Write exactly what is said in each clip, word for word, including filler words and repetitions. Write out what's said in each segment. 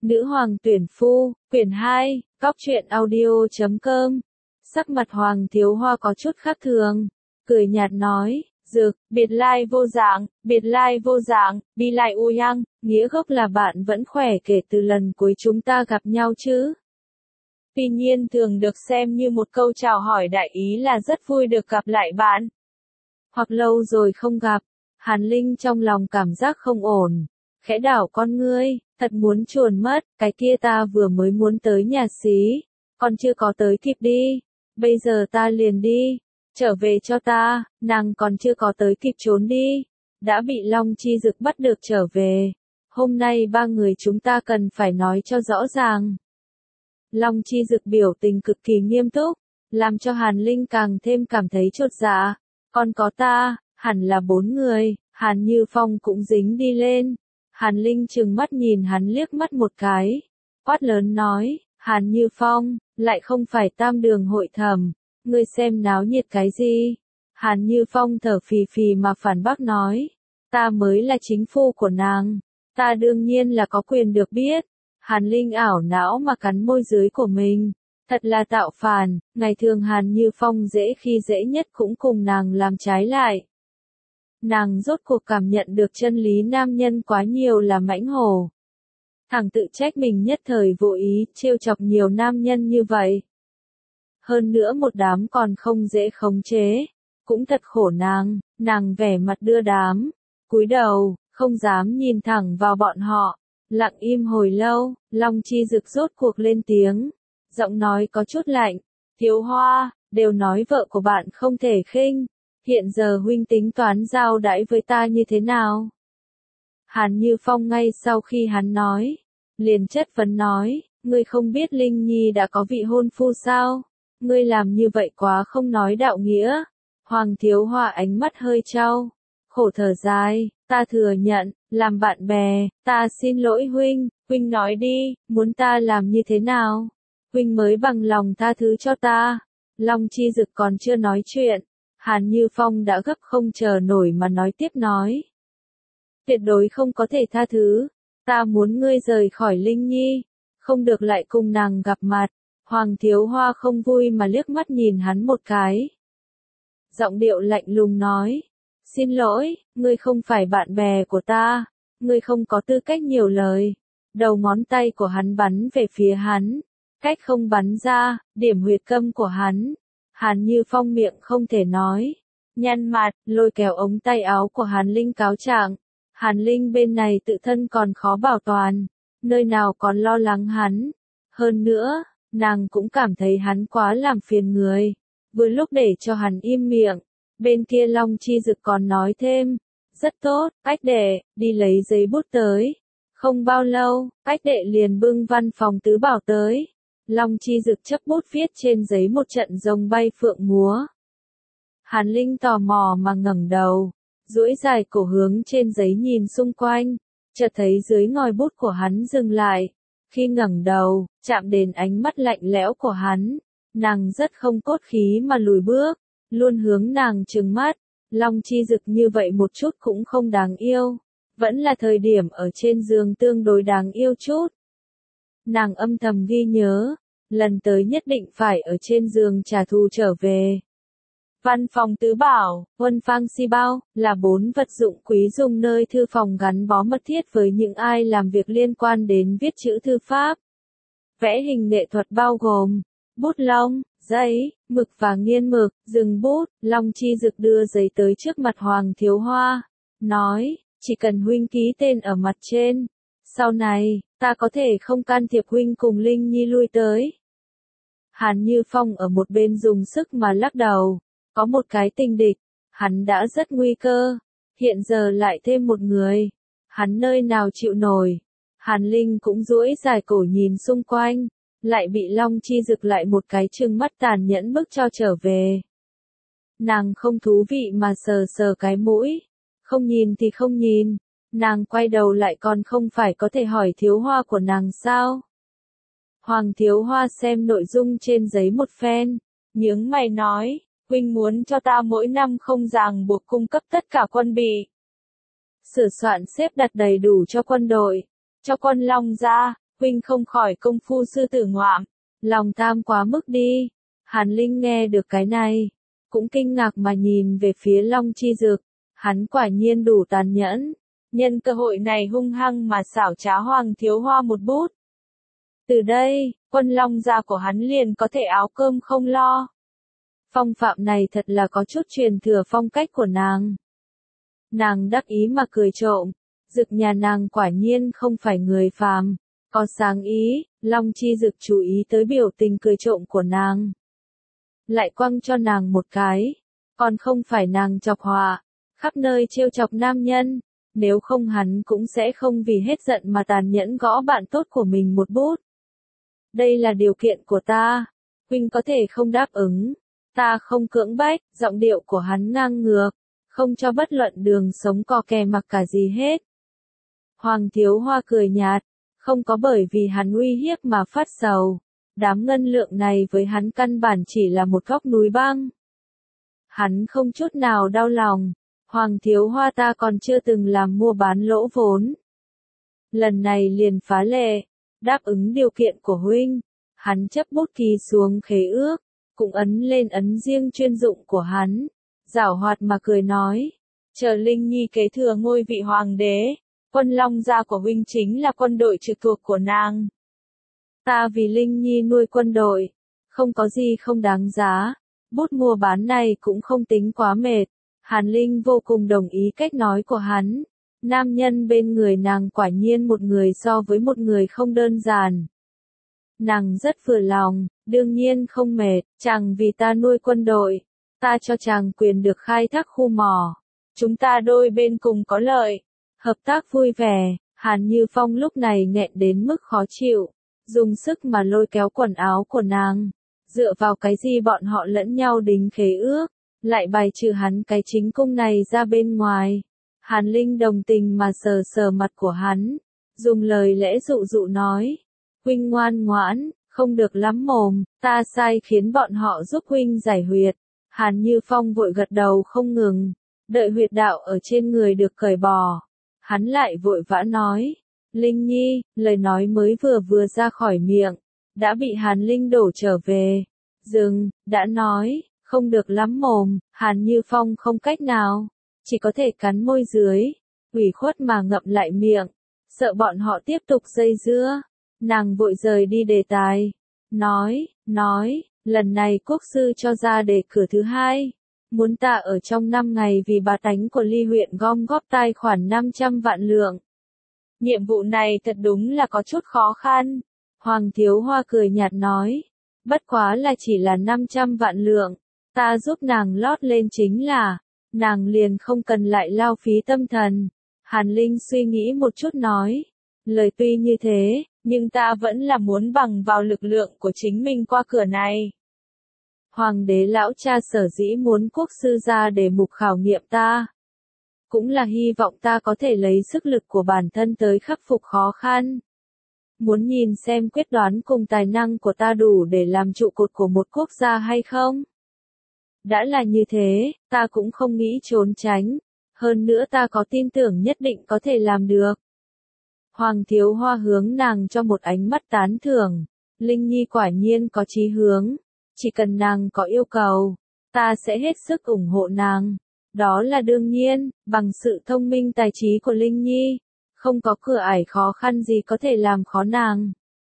Nữ hoàng tuyển phu, quyển hai, Cóc truyện audio chấm com. Sắc mặt Hoàng Thiếu Hoa có chút khác thường, cười nhạt nói, Dược, biệt lai vô dạng, biệt lai vô dạng, bi lại u yang, nghĩa gốc là bạn vẫn khỏe kể từ lần cuối chúng ta gặp nhau chứ. Tuy nhiên thường được xem như một câu chào hỏi đại ý là rất vui được gặp lại bạn. Hoặc lâu rồi không gặp, Hàn Linh trong lòng cảm giác không ổn, khẽ đảo con ngươi, thật muốn chuồn mất, cái kia ta vừa mới muốn tới nhà xí, còn chưa có tới kịp đi, bây giờ ta liền đi, trở về cho ta, nàng còn chưa có tới kịp trốn đi, đã bị Long Chi Dực bắt được trở về, hôm nay ba người chúng ta cần phải nói cho rõ ràng. Long Chi Dực biểu tình cực kỳ nghiêm túc, làm cho Hàn Linh càng thêm cảm thấy chột dạ, còn có ta, hẳn là bốn người, Hàn Như Phong cũng dính đi lên. Hàn Linh trừng mắt nhìn hắn liếc mắt một cái, quát lớn nói, Hàn Như Phong, lại không phải tam đường hội thẩm, ngươi xem náo nhiệt cái gì? Hàn Như Phong thở phì phì mà phản bác nói, ta mới là chính phu của nàng, ta đương nhiên là có quyền được biết. Hàn Linh ảo não mà cắn môi dưới của mình, thật là tạo phản, ngày thường Hàn Như Phong dễ khi dễ nhất cũng cùng nàng làm trái lại. Nàng rốt cuộc cảm nhận được chân lý nam nhân quá nhiều là mãnh hổ. Thẳng tự trách mình nhất thời vô ý, trêu chọc nhiều nam nhân như vậy. Hơn nữa một đám còn không dễ khống chế, cũng thật khổ nàng, nàng vẻ mặt đưa đám, cúi đầu, không dám nhìn thẳng vào bọn họ, lặng im hồi lâu, Long Chi Dực rốt cuộc lên tiếng, giọng nói có chút lạnh, Thiếu Hoa, đều nói vợ của bạn không thể khinh. Hiện giờ huynh tính toán giao đãi với ta như thế nào? Hàn Như Phong ngay sau khi hắn nói, liền chất vấn nói, ngươi không biết Linh Nhi đã có vị hôn phu sao? Ngươi làm như vậy quá không nói đạo nghĩa. Hoàng Thiếu Hoa ánh mắt hơi trao, khổ thở dài, ta thừa nhận, làm bạn bè, ta xin lỗi huynh, huynh nói đi, muốn ta làm như thế nào? Huynh mới bằng lòng tha thứ cho ta. Long Chi Dực còn chưa nói chuyện. Hàn Như Phong đã gấp không chờ nổi mà nói tiếp nói. Tuyệt đối không có thể tha thứ, ta muốn ngươi rời khỏi Linh Nhi, không được lại cùng nàng gặp mặt. Hoàng Thiếu Hoa không vui mà liếc mắt nhìn hắn một cái. Giọng điệu lạnh lùng nói, xin lỗi, ngươi không phải bạn bè của ta, ngươi không có tư cách nhiều lời. Đầu ngón tay của hắn bắn về phía hắn, cách không bắn ra, điểm huyệt câm của hắn. Hàn Như Phong miệng không thể nói, nhăn mặt, lôi kéo ống tay áo của Hàn Linh cáo trạng. Hàn Linh bên này tự thân còn khó bảo toàn, nơi nào còn lo lắng hắn. Hơn nữa, nàng cũng cảm thấy hắn quá làm phiền người, vừa lúc để cho hắn im miệng. Bên kia Long Chi Dực còn nói thêm, rất tốt, Ách Đệ, đi lấy giấy bút tới. Không bao lâu, Ách Đệ liền bưng văn phòng tứ bảo tới. Long Chi Dực chấp bút viết trên giấy một trận rồng bay phượng múa. Hàn Linh tò mò mà ngẩng đầu, duỗi dài cổ hướng trên giấy nhìn xung quanh, chợt thấy dưới ngòi bút của hắn dừng lại. Khi ngẩng đầu, chạm đến ánh mắt lạnh lẽo của hắn, nàng rất không cốt khí mà lùi bước, luôn hướng nàng trừng mắt. Long Chi Dực như vậy một chút cũng không đáng yêu, vẫn là thời điểm ở trên giường tương đối đáng yêu chút. Nàng âm thầm ghi nhớ, lần tới nhất định phải ở trên giường trả thù trở về. Văn phòng tứ bảo, Huân Phang Si Bao, là bốn vật dụng quý dùng nơi thư phòng gắn bó mật thiết với những ai làm việc liên quan đến viết chữ thư pháp. Vẽ hình nghệ thuật bao gồm, bút lông, giấy, mực và nghiên mực, dừng bút. Long Chi Dực đưa giấy tới trước mặt Hoàng Thiếu Hoa, nói, chỉ cần huynh ký tên ở mặt trên, sau này, ta có thể không can thiệp huynh cùng Linh Nhi lui tới. Hàn Như Phong ở một bên dùng sức mà lắc đầu, có một cái tình địch, hắn đã rất nguy cơ, hiện giờ lại thêm một người, hắn nơi nào chịu nổi. Hàn Linh cũng duỗi dài cổ nhìn xung quanh, lại bị Long Chi Dực lại một cái trừng mắt tàn nhẫn bức cho trở về. Nàng không thú vị mà sờ sờ cái mũi, không nhìn thì không nhìn. Nàng quay đầu lại còn không phải có thể hỏi Thiếu Hoa của nàng sao? Hoàng Thiếu Hoa xem nội dung trên giấy một phen, nhướng mày nói, huynh muốn cho ta mỗi năm không ràng buộc cung cấp tất cả quân bị. Sửa soạn xếp đặt đầy đủ cho quân đội, cho quân Long gia, huynh không khỏi công phu sư tử ngoạm, lòng tham quá mức đi. Hàn Linh nghe được cái này, cũng kinh ngạc mà nhìn về phía Long Chi Dực, hắn quả nhiên đủ tàn nhẫn, nhân cơ hội này hung hăng mà xảo trá Hoàng Thiếu Hoa một bút. Từ đây, quân Long gia của hắn liền có thể áo cơm không lo. Phong phạm này thật là có chút truyền thừa phong cách của nàng. Nàng đắc ý mà cười trộm, Dực nhà nàng quả nhiên không phải người phàm, có sáng ý. Long Chi Dực chú ý tới biểu tình cười trộm của nàng, lại quăng cho nàng một cái, còn không phải nàng chọc họa, khắp nơi trêu chọc nam nhân, nếu không hắn cũng sẽ không vì hết giận mà tàn nhẫn gõ bạn tốt của mình một bút. Đây là điều kiện của ta, huynh có thể không đáp ứng, ta không cưỡng bách. Giọng điệu của hắn ngang ngược, không cho bất luận đường sống co kè mặc cả gì hết. Hoàng Thiếu Hoa cười nhạt, không có bởi vì hắn uy hiếp mà phát sầu. Đám ngân lượng này với hắn căn bản chỉ là một góc núi băng. Hắn không chút nào đau lòng. Hoàng Thiếu Hoa ta còn chưa từng làm mua bán lỗ vốn. Lần này liền phá lệ, đáp ứng điều kiện của huynh. Hắn chấp bút ký xuống khế ước, cũng ấn lên ấn riêng chuyên dụng của hắn. Giảo hoạt mà cười nói, chờ Linh Nhi kế thừa ngôi vị hoàng đế, quân Long gia của huynh chính là quân đội trực thuộc của nàng. Ta vì Linh Nhi nuôi quân đội, không có gì không đáng giá, bút mua bán này cũng không tính quá mệt. Hàn Linh vô cùng đồng ý cách nói của hắn, nam nhân bên người nàng quả nhiên một người so với một người không đơn giản. Nàng rất vừa lòng, đương nhiên không mệt, chàng vì ta nuôi quân đội, ta cho chàng quyền được khai thác khu mỏ, chúng ta đôi bên cùng có lợi, hợp tác vui vẻ. Hàn Như Phong lúc này nghẹn đến mức khó chịu, dùng sức mà lôi kéo quần áo của nàng, dựa vào cái gì bọn họ lẫn nhau đính khế ước, lại bài trừ hắn cái chính cung này ra bên ngoài. Hàn Linh đồng tình mà sờ sờ mặt của hắn, dùng lời lẽ dụ dụ nói, huynh ngoan ngoãn, không được lắm mồm, ta sai khiến bọn họ giúp huynh giải huyệt. Hàn Như Phong vội gật đầu không ngừng, đợi huyệt đạo ở trên người được cởi bỏ, hắn lại vội vã nói, Linh Nhi, lời nói mới vừa vừa ra khỏi miệng, đã bị Hàn Linh đổ trở về. Dừng, đã nói, không được lắm mồm. Hàn Như Phong không cách nào, chỉ có thể cắn môi dưới, ủy khuất mà ngậm lại miệng, sợ bọn họ tiếp tục dây dưa. Nàng vội rời đi đề tài, nói, nói, lần này quốc sư cho ra đề cử thứ hai, muốn ta ở trong năm ngày vì bá tánh của Ly huyện gom góp tài khoản năm trăm vạn lượng. Nhiệm vụ này thật đúng là có chút khó khăn. Hoàng Thiếu Hoa cười nhạt nói, bất quá là chỉ là năm trăm vạn lượng, ta giúp nàng lót lên chính là, nàng liền không cần lại lao phí tâm thần. Hàn Linh suy nghĩ một chút nói, lời tuy như thế, nhưng ta vẫn là muốn bằng vào lực lượng của chính mình qua cửa này. Hoàng đế lão cha sở dĩ muốn quốc sư ra để mục khảo nghiệm ta, cũng là hy vọng ta có thể lấy sức lực của bản thân tới khắc phục khó khăn. Muốn nhìn xem quyết đoán cùng tài năng của ta đủ để làm trụ cột của một quốc gia hay không? Đã là như thế, ta cũng không nghĩ trốn tránh, hơn nữa ta có tin tưởng nhất định có thể làm được. Hoàng Thiếu Hoa hướng nàng cho một ánh mắt tán thưởng, Linh Nhi quả nhiên có chí hướng, chỉ cần nàng có yêu cầu, ta sẽ hết sức ủng hộ nàng. Đó là đương nhiên, bằng sự thông minh tài trí của Linh Nhi, không có cửa ải khó khăn gì có thể làm khó nàng.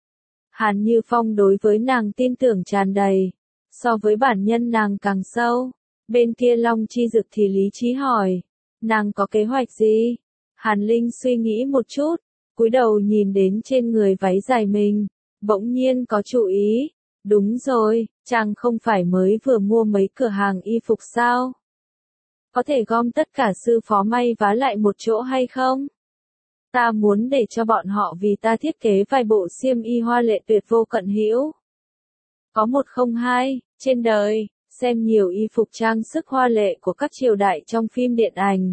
Hàn Như Phong đối với nàng tin tưởng tràn đầy, so với bản nhân nàng càng sâu. Bên kia Long Chi Dực thì lý trí hỏi, nàng có kế hoạch gì? Hàn Linh suy nghĩ một chút, cúi đầu nhìn đến trên người váy dài mình, bỗng nhiên có chú ý. Đúng rồi, chàng không phải mới vừa mua mấy cửa hàng y phục sao? Có thể gom tất cả sư phó may vá lại một chỗ hay không? Ta muốn để cho bọn họ vì ta thiết kế vài bộ xiêm y hoa lệ tuyệt vô cận hữu. Có một không hai, trên đời, xem nhiều y phục trang sức hoa lệ của các triều đại trong phim điện ảnh.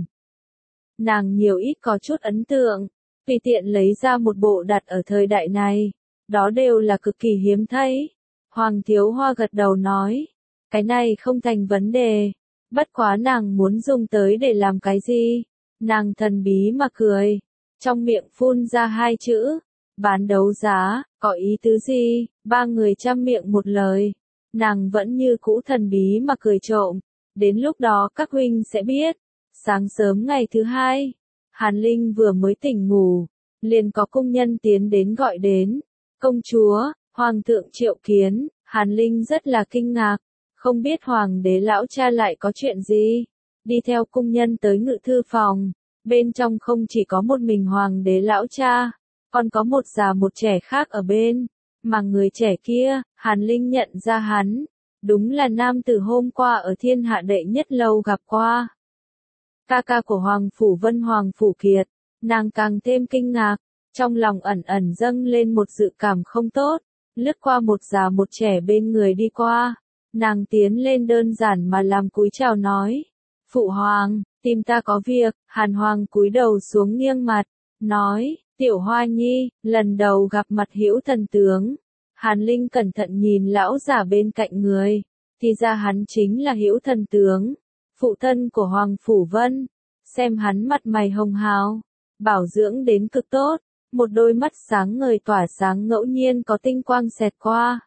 Nàng nhiều ít có chút ấn tượng, tùy tiện lấy ra một bộ đặt ở thời đại này, đó đều là cực kỳ hiếm thấy. Hoàng Thiếu Hoa gật đầu nói, cái này không thành vấn đề, bất quá nàng muốn dùng tới để làm cái gì? Nàng thần bí mà cười, trong miệng phun ra hai chữ, Bán đấu giá, có ý tứ gì? Ba người chăm miệng một lời. Nàng vẫn như cũ thần bí mà cười trộm. Đến lúc đó các huynh sẽ biết. Sáng sớm ngày thứ hai, Hàn Linh vừa mới tỉnh ngủ, liền có cung nhân tiến đến gọi đến. Công chúa, hoàng thượng triệu kiến. Hàn Linh rất là kinh ngạc, không biết hoàng đế lão cha lại có chuyện gì. Đi theo cung nhân tới ngự thư phòng, bên trong không chỉ có một mình hoàng đế lão cha, còn có một già một trẻ khác ở bên. Mà người trẻ kia, Hàn Linh nhận ra hắn, đúng là nam tử hôm qua ở thiên hạ đệ nhất lâu gặp qua. Ca ca của Hoàng Phủ Vân Hoàng Phủ Kiệt, nàng càng thêm kinh ngạc, trong lòng ẩn ẩn dâng lên một dự cảm không tốt, lướt qua một già một trẻ bên người đi qua, nàng tiến lên đơn giản mà làm cúi chào nói, Phụ Hoàng, tìm ta có việc. Hàn Hoàng cúi đầu xuống nghiêng mặt, nói, Tiểu Hoa Nhi, lần đầu gặp mặt Hữu Thần tướng. Hàn Linh cẩn thận nhìn lão giả bên cạnh người, thì ra hắn chính là Hữu Thần tướng, phụ thân của Hoàng Phủ Vân. Xem hắn mặt mày hồng hào, bảo dưỡng đến cực tốt, một đôi mắt sáng ngời tỏa sáng ngẫu nhiên có tinh quang xẹt qua.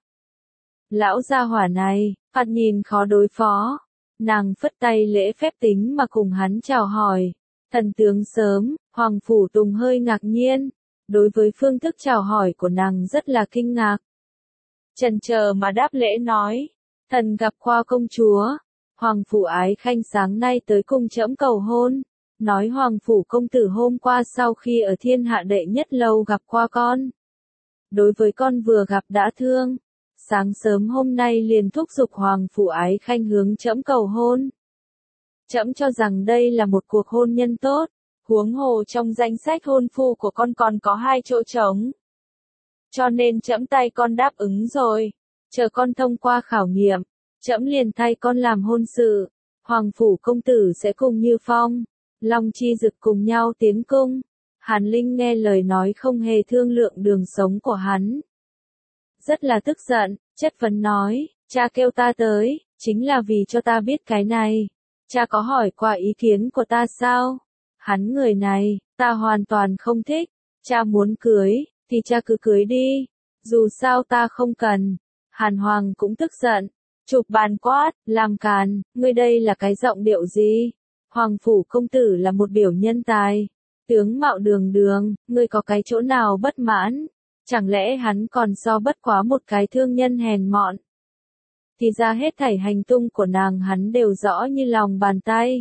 Lão gia hỏa này, phạt nhìn khó đối phó. Nàng phất tay lễ phép tính mà cùng hắn chào hỏi. Thần tướng sớm, Hoàng Phủ Tùng hơi ngạc nhiên. Đối với phương thức chào hỏi của nàng rất là kinh ngạc. Chần chờ mà đáp lễ nói. Thần gặp qua công chúa. Hoàng Phủ Ái Khanh sáng nay tới cung trẫm cầu hôn. Nói Hoàng Phủ công tử hôm qua sau khi ở thiên hạ đệ nhất lâu gặp qua con. Đối với con vừa gặp đã thương. Sáng sớm hôm nay liền thúc giục Hoàng Phủ Ái Khanh hướng trẫm cầu hôn. Trẫm cho rằng đây là một cuộc hôn nhân tốt, huống hồ trong danh sách hôn phu của con còn có hai chỗ trống. Cho nên trẫm tay con đáp ứng rồi, chờ con thông qua khảo nghiệm, trẫm liền thay con làm hôn sự. Hoàng Phủ công tử sẽ cùng Như Phong, Long Chi Dực cùng nhau tiến cung. Hàn Linh nghe lời nói không hề thương lượng đường sống của hắn. Rất là tức giận, chất vấn nói, cha kêu ta tới, chính là vì cho ta biết cái này. Cha có hỏi qua ý kiến của ta sao? Hắn người này, ta hoàn toàn không thích. Cha muốn cưới, thì cha cứ cưới đi. Dù sao ta không cần. Hàn Hoàng cũng tức giận, chụp bàn quát, làm càn, ngươi đây là cái giọng điệu gì? Hoàng Phủ công tử là một biểu nhân tài. Tướng mạo đường đường, ngươi có cái chỗ nào bất mãn? Chẳng lẽ hắn còn so bất quá một cái thương nhân hèn mọn? Thì ra hết thảy hành tung của nàng hắn đều rõ như lòng bàn tay.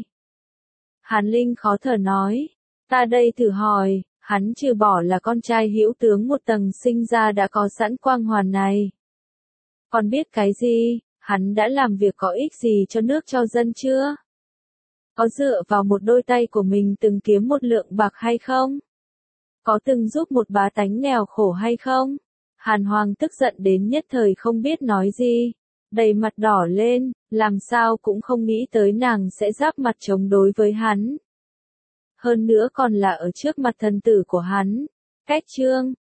Hàn Linh khó thở nói, ta đây thử hỏi, hắn trừ bỏ là con trai Hữu tướng một tầng sinh ra đã có sẵn quang hoàn này. Còn biết cái gì, hắn đã làm việc có ích gì cho nước cho dân chưa? Có dựa vào một đôi tay của mình từng kiếm một lượng bạc hay không? Có từng giúp một bá tánh nghèo khổ hay không? Hàn Hoàng tức giận đến nhất thời không biết nói gì, đầy mặt đỏ lên, làm sao cũng không nghĩ tới nàng sẽ giáp mặt chống đối với hắn. Hơn nữa còn là ở trước mặt thần tử của hắn. Cách chương